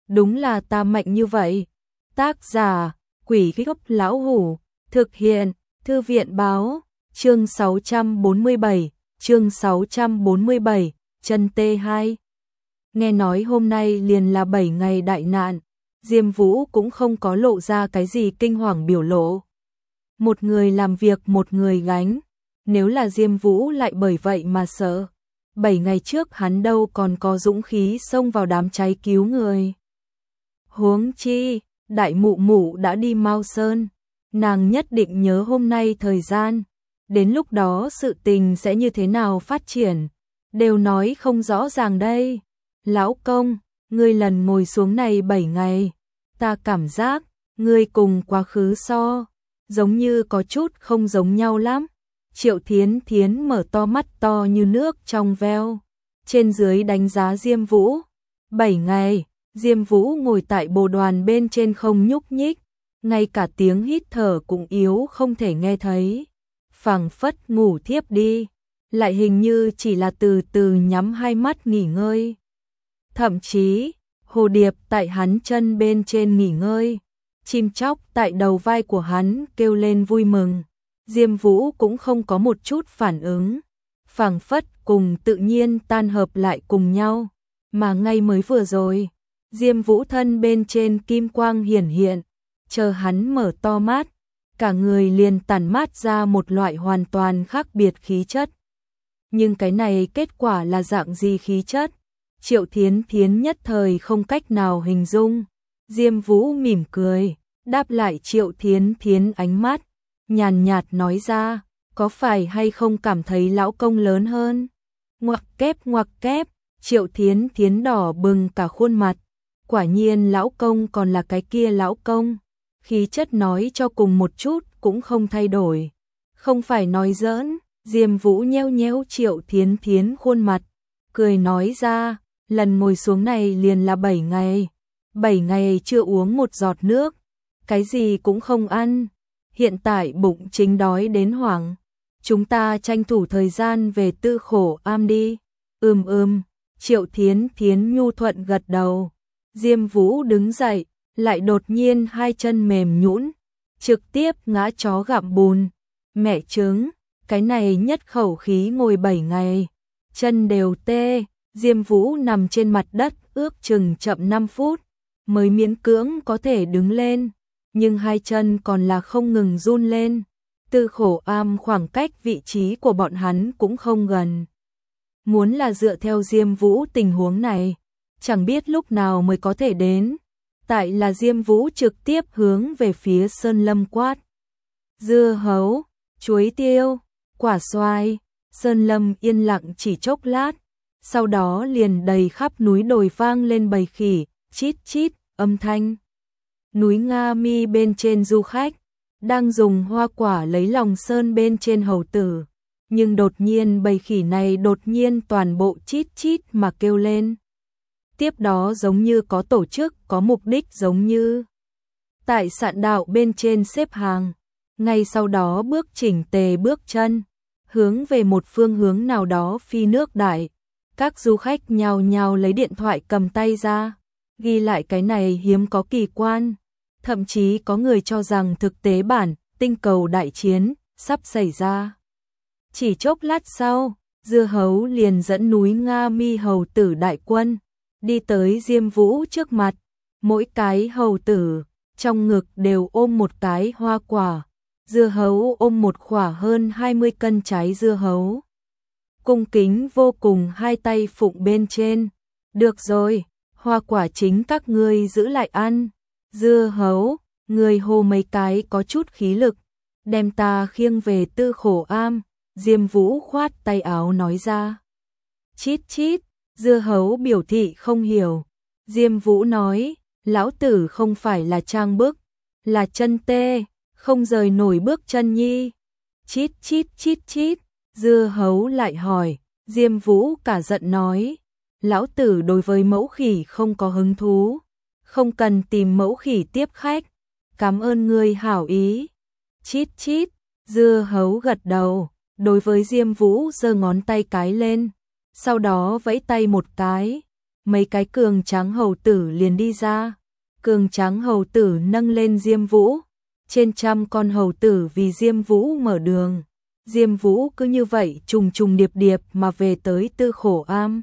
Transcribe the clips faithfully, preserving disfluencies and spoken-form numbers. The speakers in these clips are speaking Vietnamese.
đúng là ta mạnh như vậy. Tác giả, Quỷ Gốc Lão Hủ, thực hiện, Thư viện báo, chương sáu trăm bốn mươi bảy, chương sáu trăm bốn mươi bảy, chân tê hai. Nghe nói hôm nay liền là bảy ngày đại nạn, Diêm Vũ cũng không có lộ ra cái gì kinh hoàng biểu lộ. Một người làm việc một người gánh, nếu là Diêm Vũ lại bởi vậy mà sợ. Bảy ngày trước hắn đâu còn có dũng khí xông vào đám cháy cứu người. Huống chi, đại mụ mụ đã đi Mao Sơn, nàng nhất định nhớ hôm nay thời gian, đến lúc đó sự tình sẽ như thế nào phát triển, đều nói không rõ ràng đây. Lão công, ngươi lần ngồi xuống này bảy ngày, ta cảm giác, ngươi cùng quá khứ so, giống như có chút không giống nhau lắm. Triệu Thiến Thiến mở to mắt to như nước trong veo, trên dưới đánh giá Diêm Vũ. Bảy ngày, Diêm Vũ ngồi tại bồ đoàn bên trên không nhúc nhích, ngay cả tiếng hít thở cũng yếu không thể nghe thấy. Phảng phất ngủ thiếp đi, lại hình như chỉ là từ từ nhắm hai mắt nghỉ ngơi. Thậm chí, hồ điệp tại hắn chân bên trên nghỉ ngơi, chim chóc tại đầu vai của hắn kêu lên vui mừng. Diêm Vũ cũng không có một chút phản ứng, phảng phất cùng tự nhiên tan hợp lại cùng nhau, mà ngay mới vừa rồi, Diêm Vũ thân bên trên kim quang hiển hiện, chờ hắn mở to mắt, cả người liền tản mát ra một loại hoàn toàn khác biệt khí chất. Nhưng cái này kết quả là dạng gì khí chất? Triệu Thiến Thiến nhất thời không cách nào hình dung. Diêm Vũ mỉm cười, đáp lại Triệu Thiến Thiến ánh mắt, nhàn nhạt nói ra, có phải hay không cảm thấy lão công lớn hơn? Ngoặc kép ngoặc kép, Triệu Thiến Thiến đỏ bừng cả khuôn mặt. Quả nhiên lão công còn là cái kia lão công, khí chất nói cho cùng một chút cũng không thay đổi. Không phải nói giỡn, Diêm Vũ nheo nhéo Triệu Thiến Thiến khuôn mặt, cười nói ra, lần ngồi xuống này liền là bảy ngày. Bảy ngày chưa uống một giọt nước, cái gì cũng không ăn. Hiện tại bụng chính đói đến hoảng. Chúng ta tranh thủ thời gian về Tư Khổ Am đi. Ừm ừm, Triệu Thiến Thiến nhu thuận gật đầu. Diêm Vũ đứng dậy, lại đột nhiên hai chân mềm nhũn, trực tiếp ngã chó gặm bùn. Mẹ chứng, cái này nhất khẩu khí ngồi bảy ngày, chân đều tê. Diêm Vũ nằm trên mặt đất ước chừng chậm năm phút, mới miễn cưỡng có thể đứng lên, nhưng hai chân còn là không ngừng run lên. Tư Khổ Am khoảng cách vị trí của bọn hắn cũng không gần. Muốn là dựa theo Diêm Vũ tình huống này, chẳng biết lúc nào mới có thể đến. Tại là Diêm Vũ trực tiếp hướng về phía Sơn Lâm quát. Dưa hấu, chuối tiêu, quả xoài. Sơn Lâm yên lặng chỉ chốc lát, sau đó liền đầy khắp núi đồi vang lên bầy khỉ, chít chít, âm thanh. Núi Nga Mi bên trên du khách, đang dùng hoa quả lấy lòng sơn bên trên hầu tử, nhưng đột nhiên bầy khỉ này đột nhiên toàn bộ chít chít mà kêu lên. Tiếp đó giống như có tổ chức, có mục đích giống như tại sạn đạo bên trên xếp hàng, ngay sau đó bước chỉnh tề bước chân, hướng về một phương hướng nào đó phi nước đại. Các du khách nhào nhào lấy điện thoại cầm tay ra, ghi lại cái này hiếm có kỳ quan. Thậm chí có người cho rằng thực tế bản tinh cầu đại chiến sắp xảy ra. Chỉ chốc lát sau, Dưa Hấu liền dẫn núi Nga Mi hầu tử đại quân đi tới Diêm Vũ trước mặt. Mỗi cái hầu tử trong ngực đều ôm một cái hoa quả. Dưa Hấu ôm một quả hơn hai mươi cân trái dưa hấu. Cung kính vô cùng hai tay phụng bên trên. Được rồi, hoa quả chính các ngươi giữ lại ăn. Dưa Hấu, người hô mấy cái có chút khí lực, đem ta khiêng về Tư Khổ Am. Diêm Vũ khoát tay áo nói ra. Chít chít, Dưa Hấu biểu thị không hiểu. Diêm Vũ nói, lão tử không phải là trang bức, là chân tê, không rời nổi bước chân nhi. Chít chít chít chít, Dưa Hấu lại hỏi. Diêm Vũ cả giận nói, lão tử đối với mẫu khỉ không có hứng thú, không cần tìm mẫu khỉ tiếp khách, cảm ơn ngươi hảo ý. Chít chít, Dưa Hấu gật đầu, đối với Diêm Vũ giơ ngón tay cái lên, sau đó vẫy tay một cái, mấy cái cường tráng hầu tử liền đi ra. Cường tráng hầu tử nâng lên Diêm Vũ, trên trăm con hầu tử vì Diêm Vũ mở đường. Diêm Vũ cứ như vậy trùng trùng điệp điệp mà về tới Tư Khổ Am.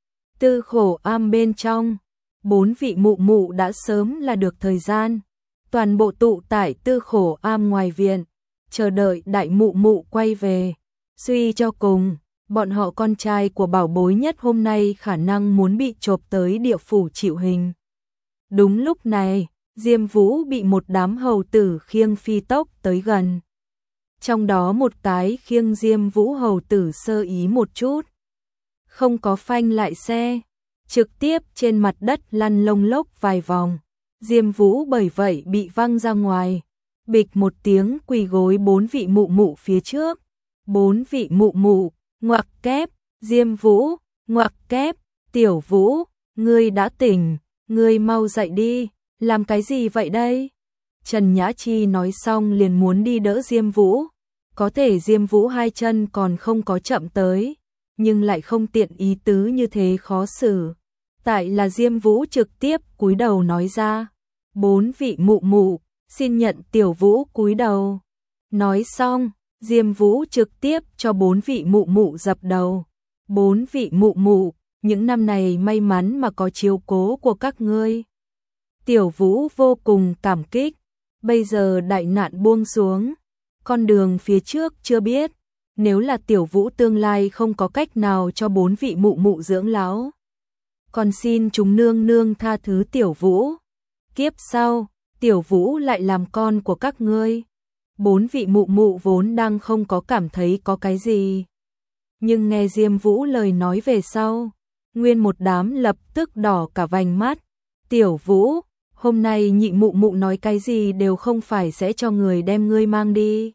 Tư Khổ Am bên trong, bốn vị mụ mụ đã sớm là được thời gian, toàn bộ tụ tại Tư Khổ Am ngoài viện, chờ đợi đại mụ mụ quay về. Suy cho cùng, bọn họ con trai của bảo bối nhất hôm nay khả năng muốn bị chộp tới địa phủ chịu hình. Đúng lúc này, Diêm Vũ bị một đám hầu tử khiêng phi tốc tới gần. Trong đó một cái khiêng Diêm Vũ hầu tử sơ ý một chút, không có phanh lại xe, trực tiếp trên mặt đất lăn lông lốc vài vòng. Diêm Vũ bởi vậy bị văng ra ngoài, bịch một tiếng quỳ gối bốn vị mụ mụ phía trước. Bốn vị mụ mụ, ngoặc kép, Diêm Vũ, ngoặc kép, Tiểu Vũ, ngươi đã tỉnh, ngươi mau dậy đi, làm cái gì vậy đây? Trần Nhã Chi nói xong liền muốn đi đỡ Diêm Vũ, có thể Diêm Vũ hai chân còn không có chậm tới, nhưng lại không tiện ý tứ như thế khó xử. Tại là Diêm Vũ trực tiếp cúi đầu nói ra, bốn vị mụ mụ, xin nhận Tiểu Vũ cúi đầu. Nói xong, Diêm Vũ trực tiếp cho bốn vị mụ mụ dập đầu. Bốn vị mụ mụ, những năm này may mắn mà có chiếu cố của các ngươi. Tiểu Vũ vô cùng cảm kích, bây giờ đại nạn buông xuống, con đường phía trước chưa biết, nếu là Tiểu Vũ tương lai không có cách nào cho bốn vị mụ mụ dưỡng lão, còn xin chúng nương nương tha thứ Tiểu Vũ. Kiếp sau, Tiểu Vũ lại làm con của các ngươi. Bốn vị mụ mụ vốn đang không có cảm thấy có cái gì, nhưng nghe Diêm Vũ lời nói về sau, nguyên một đám lập tức đỏ cả vành mắt. Tiểu Vũ, hôm nay nhị mụ mụ nói cái gì đều không phải sẽ cho người đem ngươi mang đi.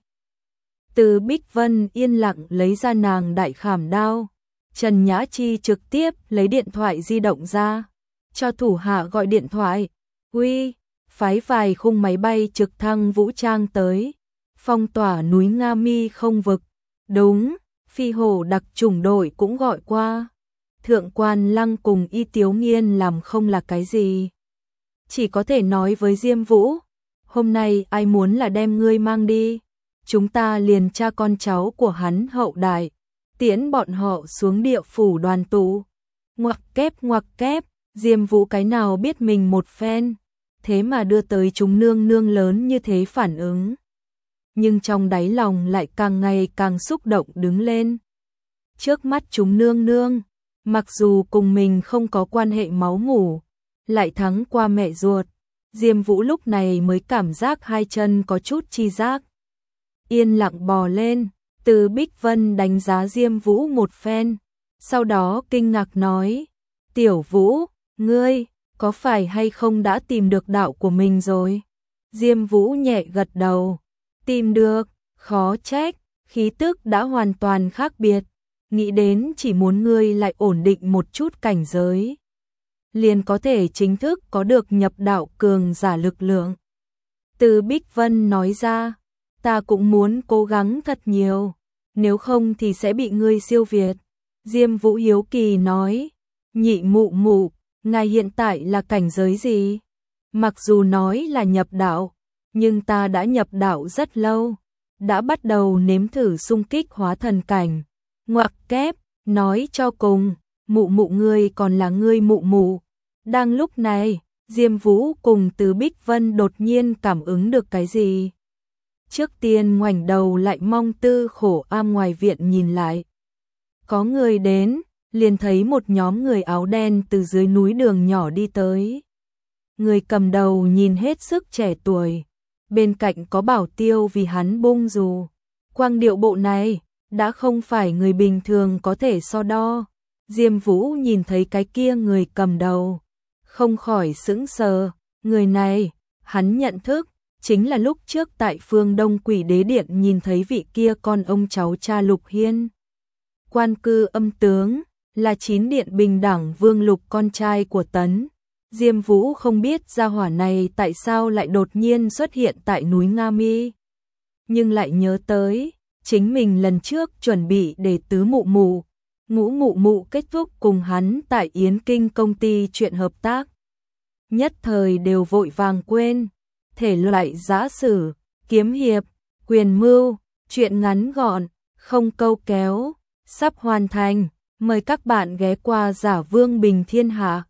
Từ Bích Vân yên lặng lấy ra nàng đại khảm đao. Trần Nhã Chi trực tiếp lấy điện thoại di động ra, cho thủ hạ gọi điện thoại. Uy, phái vài khung máy bay trực thăng vũ trang tới, phong tỏa núi Nga Mi không vực. Đúng, phi hổ đặc chủng đội cũng gọi qua. Thượng quan Lăng cùng Y Tiếu Nghiên làm không là cái gì, chỉ có thể nói với Diêm Vũ, hôm nay ai muốn là đem ngươi mang đi, chúng ta liền cha con cháu của hắn hậu đại, tiễn bọn họ xuống địa phủ đoàn tụ. Ngoặc kép ngoặc kép, Diêm Vũ cái nào biết mình một phen, thế mà đưa tới chúng nương nương lớn như thế phản ứng. Nhưng trong đáy lòng lại càng ngày càng xúc động đứng lên. Trước mắt chúng nương nương, mặc dù cùng mình không có quan hệ máu mủ, lại thắng qua mẹ ruột, Diêm Vũ lúc này mới cảm giác hai chân có chút chi giác. Yên lặng bò lên, Từ Bích Vân đánh giá Diêm Vũ một phen, sau đó kinh ngạc nói, Tiểu Vũ, ngươi, có phải hay không đã tìm được đạo của mình rồi? Diêm Vũ nhẹ gật đầu, tìm được, khó trách, khí tức đã hoàn toàn khác biệt, nghĩ đến chỉ muốn ngươi lại ổn định một chút cảnh giới, liền có thể chính thức có được nhập đạo cường giả lực lượng. Từ Bích Vân nói ra, ta cũng muốn cố gắng thật nhiều, nếu không thì sẽ bị ngươi siêu việt. Diêm Vũ hiếu kỳ nói, nhị mụ mụ, ngài hiện tại là cảnh giới gì? Mặc dù nói là nhập đạo, nhưng ta đã nhập đạo rất lâu, đã bắt đầu nếm thử xung kích hóa thần cảnh. Ngoặc kép, nói cho cùng, mụ mụ ngươi còn là ngươi mụ mụ. Đang lúc này, Diêm Vũ cùng Từ Bích Vân đột nhiên cảm ứng được cái gì. Trước tiên ngoảnh đầu lại mong Tư Khổ Am ngoài viện nhìn lại. Có người đến, liền thấy một nhóm người áo đen từ dưới núi đường nhỏ đi tới. Người cầm đầu nhìn hết sức trẻ tuổi, bên cạnh có bảo tiêu vì hắn bung dù. Quang điệu bộ này, đã không phải người bình thường có thể so đo. Diêm Vũ nhìn thấy cái kia người cầm đầu, không khỏi sững sờ, người này, hắn nhận thức, chính là lúc trước tại phương Đông Quỷ Đế Điện nhìn thấy vị kia con ông cháu cha Lục Hiên. Quan cư âm tướng, là chín điện bình đẳng vương Lục con trai của Tấn. Diêm Vũ không biết gia hỏa này tại sao lại đột nhiên xuất hiện tại núi Nga Mi, nhưng lại nhớ tới, chính mình lần trước chuẩn bị để tứ mụ mụ, Ngũ Mụ Mụ kết thúc cùng hắn tại Yến Kinh công ty chuyện hợp tác. Nhất thời đều vội vàng quên, thể loại giã sử, kiếm hiệp, quyền mưu, chuyện ngắn gọn, không câu kéo, sắp hoàn thành, mời các bạn ghé qua Giả Vương Bình Thiên Hạ.